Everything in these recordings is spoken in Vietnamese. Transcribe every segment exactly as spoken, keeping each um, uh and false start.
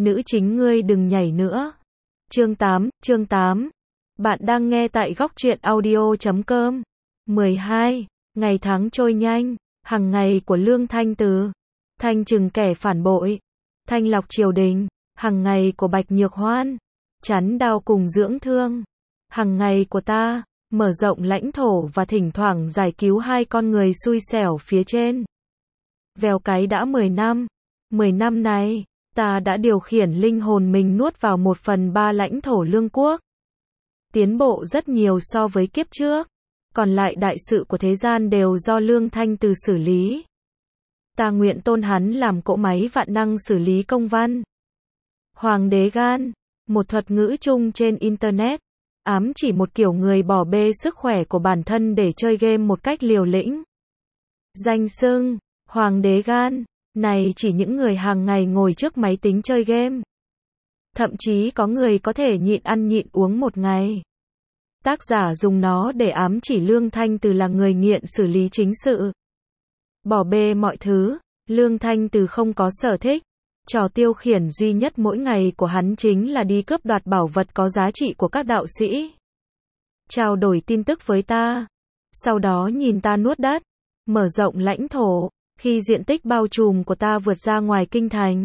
nữ chính ngươi đừng nhảy nữa. Chương tám, chương tám. Bạn đang nghe tại góc truyện audio chấm com. mười hai. Ngày tháng trôi nhanh, hàng ngày của Lương Thanh Từ. Thanh trừng kẻ phản bội, thanh lọc triều đình, hàng ngày của Bạch Nhược Hoan, chắn đau cùng dưỡng thương. Hàng ngày của ta, mở rộng lãnh thổ và thỉnh thoảng giải cứu hai con người xui xẻo phía trên. Vèo cái đã mười năm. mười năm này, ta đã điều khiển linh hồn mình nuốt vào một phần ba lãnh thổ Lương quốc. Tiến bộ rất nhiều so với kiếp trước. Còn lại đại sự của thế gian đều do Lương Thanh Từ xử lý. Ta nguyện tôn hắn làm cỗ máy vạn năng xử lý công văn. Hoàng đế gan, một thuật ngữ chung trên Internet, ám chỉ một kiểu người bỏ bê sức khỏe của bản thân để chơi game một cách liều lĩnh. Danh xưng, Hoàng đế gan, này chỉ những người hàng ngày ngồi trước máy tính chơi game. Thậm chí có người có thể nhịn ăn nhịn uống một ngày. Tác giả dùng nó để ám chỉ Lương Thanh Từ là người nghiện xử lý chính sự. Bỏ bê mọi thứ, Lương Thanh Từ không có sở thích. Trò tiêu khiển duy nhất mỗi ngày của hắn chính là đi cướp đoạt bảo vật có giá trị của các đạo sĩ. Trao đổi tin tức với ta. Sau đó nhìn ta nuốt đất, mở rộng lãnh thổ, khi diện tích bao trùm của ta vượt ra ngoài kinh thành.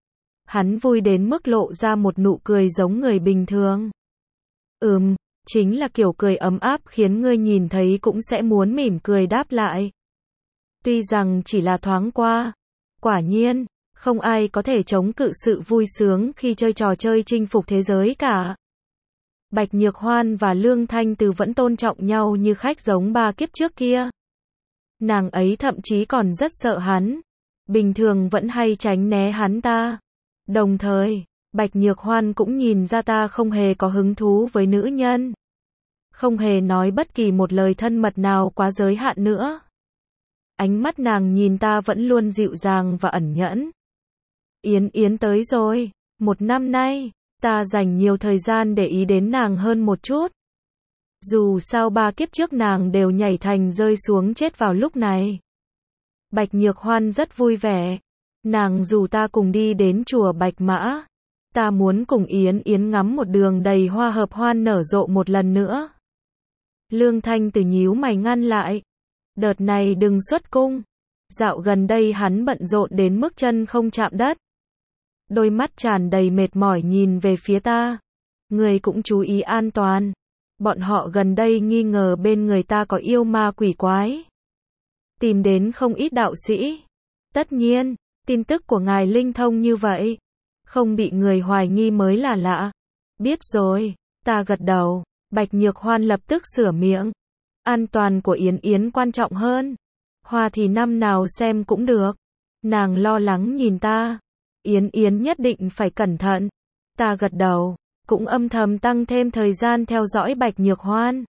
Hắn vui đến mức lộ ra một nụ cười giống người bình thường. Ừm, chính là kiểu cười ấm áp khiến ngươi nhìn thấy cũng sẽ muốn mỉm cười đáp lại. Tuy rằng chỉ là thoáng qua. Quả nhiên, không ai có thể chống cự sự vui sướng khi chơi trò chơi chinh phục thế giới cả. Bạch Nhược Hoan và Lương Thanh Từ vẫn tôn trọng nhau như khách giống ba kiếp trước kia. Nàng ấy thậm chí còn rất sợ hắn. Bình thường vẫn hay tránh né hắn ta. Đồng thời, Bạch Nhược Hoan cũng nhìn ra ta không hề có hứng thú với nữ nhân. Không hề nói bất kỳ một lời thân mật nào quá giới hạn nữa. Ánh mắt nàng nhìn ta vẫn luôn dịu dàng và ẩn nhẫn. Yến Yến tới rồi. Một năm nay, ta dành nhiều thời gian để ý đến nàng hơn một chút. Dù sao ba kiếp trước nàng đều nhảy thành rơi xuống chết vào lúc này. Bạch Nhược Hoan rất vui vẻ. Nàng rủ ta cùng đi đến chùa Bạch Mã. Ta muốn cùng Yến Yến ngắm một đường đầy hoa hợp hoan nở rộ một lần nữa. Lương Thanh Từ nhíu mày ngăn lại. Đợt này đừng xuất cung. Dạo gần đây hắn bận rộn đến mức chân không chạm đất. Đôi mắt tràn đầy mệt mỏi nhìn về phía ta. Người cũng chú ý an toàn. Bọn họ gần đây nghi ngờ bên người ta có yêu ma quỷ quái. Tìm đến không ít đạo sĩ. Tất nhiên, tin tức của ngài linh thông như vậy. Không bị người hoài nghi mới là lạ. Biết rồi, ta gật đầu. Bạch Nhược Hoan lập tức sửa miệng. An toàn của Yến Yến quan trọng hơn. Hoa thì năm nào xem cũng được. Nàng lo lắng nhìn ta. Yến Yến nhất định phải cẩn thận. Ta gật đầu, cũng âm thầm tăng thêm thời gian theo dõi Bạch Nhược Hoan.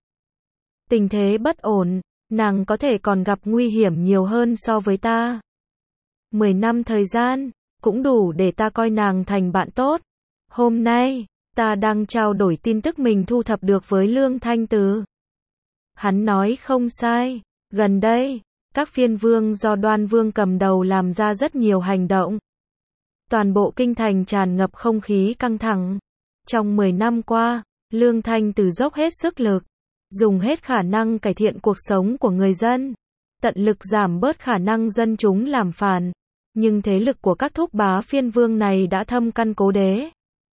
Tình thế bất ổn, nàng có thể còn gặp nguy hiểm nhiều hơn so với ta. Mười năm thời gian, cũng đủ để ta coi nàng thành bạn tốt. Hôm nay, ta đang trao đổi tin tức mình thu thập được với Lương Thanh Từ. Hắn nói không sai, gần đây, các phiên vương do Đoan Vương cầm đầu làm ra rất nhiều hành động. Toàn bộ kinh thành tràn ngập không khí căng thẳng. Trong mười năm qua, Lương Thanh Từ dốc hết sức lực, dùng hết khả năng cải thiện cuộc sống của người dân, tận lực giảm bớt khả năng dân chúng làm phản. Nhưng thế lực của các thúc bá phiên vương này đã thâm căn cố đế.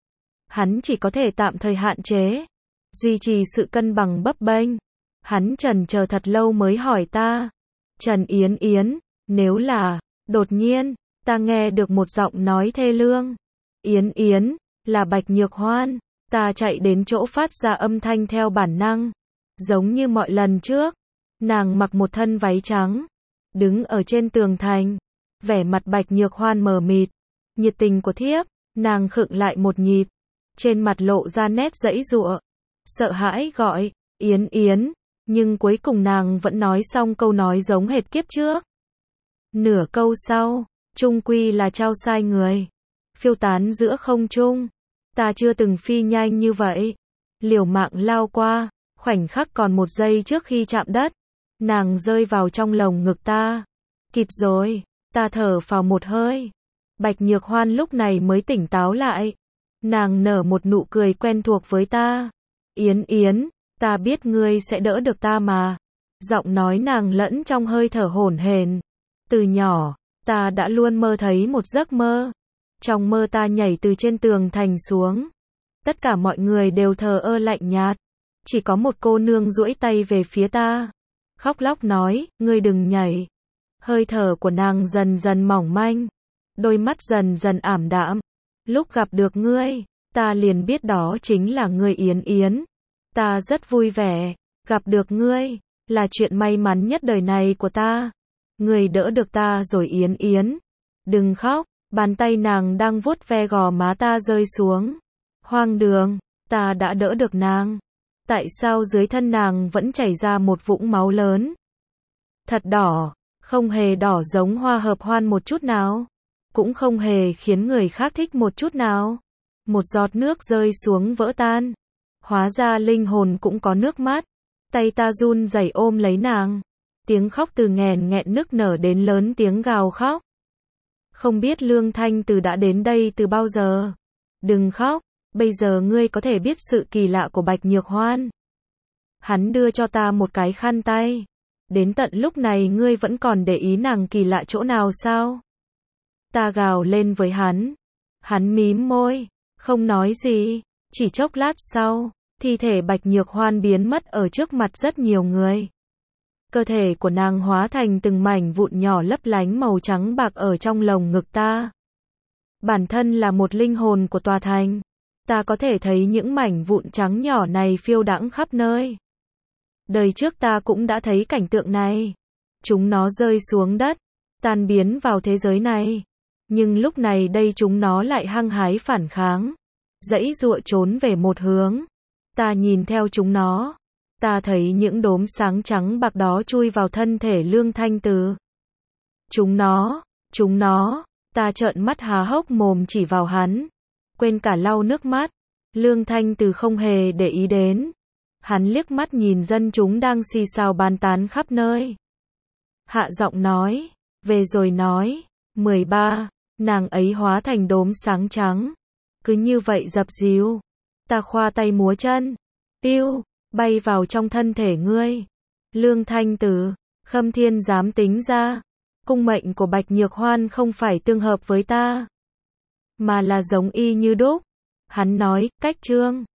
Hắn chỉ có thể tạm thời hạn chế, duy trì sự cân bằng bấp bênh. Hắn chần chờ thật lâu mới hỏi ta. Trần Yến Yến, nếu là, đột nhiên, ta nghe được một giọng nói thê lương. Yến Yến, là Bạch Nhược Hoan. Ta chạy đến chỗ phát ra âm thanh theo bản năng. Giống như mọi lần trước. Nàng mặc một thân váy trắng. Đứng ở trên tường thành. Vẻ mặt Bạch Nhược Hoan mờ mịt. Nhiệt tình của thiếp, nàng khựng lại một nhịp. Trên mặt lộ ra nét giãy giụa. Sợ hãi gọi, Yến Yến. Nhưng cuối cùng nàng vẫn nói xong câu nói giống hệt kiếp trước. Nửa câu sau, chung quy là trao sai người. Phiêu tán giữa không trung. Ta chưa từng phi nhanh như vậy. Liều mạng lao qua, khoảnh khắc còn một giây trước khi chạm đất. Nàng rơi vào trong lồng ngực ta. Kịp rồi, ta thở phào một hơi. Bạch Nhược Hoan lúc này mới tỉnh táo lại. Nàng nở một nụ cười quen thuộc với ta. Yến Yến, ta biết ngươi sẽ đỡ được ta mà. Giọng nói nàng lẫn trong hơi thở hổn hển. Từ nhỏ, ta đã luôn mơ thấy một giấc mơ. Trong mơ ta nhảy từ trên tường thành xuống. Tất cả mọi người đều thờ ơ lạnh nhạt. Chỉ có một cô nương duỗi tay về phía ta. Khóc lóc nói, ngươi đừng nhảy. Hơi thở của nàng dần dần mỏng manh. Đôi mắt dần dần ảm đạm. Lúc gặp được ngươi, ta liền biết đó chính là ngươi Yến Yến. Ta rất vui vẻ. Gặp được ngươi, là chuyện may mắn nhất đời này của ta. Ngươi đỡ được ta rồi Yến Yến. Đừng khóc. Bàn tay nàng đang vuốt ve gò má ta rơi xuống. Hoang đường, ta đã đỡ được nàng. Tại sao dưới thân nàng vẫn chảy ra một vũng máu lớn? Thật đỏ, không hề đỏ giống hoa hợp hoan một chút nào. Cũng không hề khiến người khác thích một chút nào. Một giọt nước rơi xuống vỡ tan. Hóa ra linh hồn cũng có nước mắt. Tay ta run rẩy ôm lấy nàng. Tiếng khóc từ nghẹn nghẹn nức nở đến lớn tiếng gào khóc. Không biết Lương Thanh Từ đã đến đây từ bao giờ. Đừng khóc, bây giờ ngươi có thể biết sự kỳ lạ của Bạch Nhược Hoan. Hắn đưa cho ta một cái khăn tay. Đến tận lúc này ngươi vẫn còn để ý nàng kỳ lạ chỗ nào sao? Ta gào lên với hắn. Hắn mím môi, không nói gì. Chỉ chốc lát sau, thi thể Bạch Nhược Hoan biến mất ở trước mặt rất nhiều người. Cơ thể của nàng hóa thành từng mảnh vụn nhỏ lấp lánh màu trắng bạc ở trong lồng ngực ta. Bản thân là một linh hồn của tòa thành. Ta có thể thấy những mảnh vụn trắng nhỏ này phiêu đãng khắp nơi. Đời trước ta cũng đã thấy cảnh tượng này. Chúng nó rơi xuống đất, tan biến vào thế giới này. Nhưng lúc này đây chúng nó lại hăng hái phản kháng. Giãy giụa trốn về một hướng. Ta nhìn theo chúng nó. Ta thấy những đốm sáng trắng bạc đó chui vào thân thể Lương Thanh Từ. Chúng nó, chúng nó, ta trợn mắt há hốc mồm chỉ vào hắn. Quên cả lau nước mắt. Lương Thanh Từ không hề để ý đến. Hắn liếc mắt nhìn dân chúng đang xì xào bàn tán khắp nơi. Hạ giọng nói, về rồi nói, mười ba, nàng ấy hóa thành đốm sáng trắng. Cứ như vậy dập dìu. Ta khoa tay múa chân. Tiêu. Bay vào trong thân thể ngươi. Lương Thanh Từ, Khâm Thiên dám tính ra. Cung mệnh của Bạch Nhược Hoan không phải tương hợp với ta. Mà là giống y như đúc. Hắn nói, cách trương.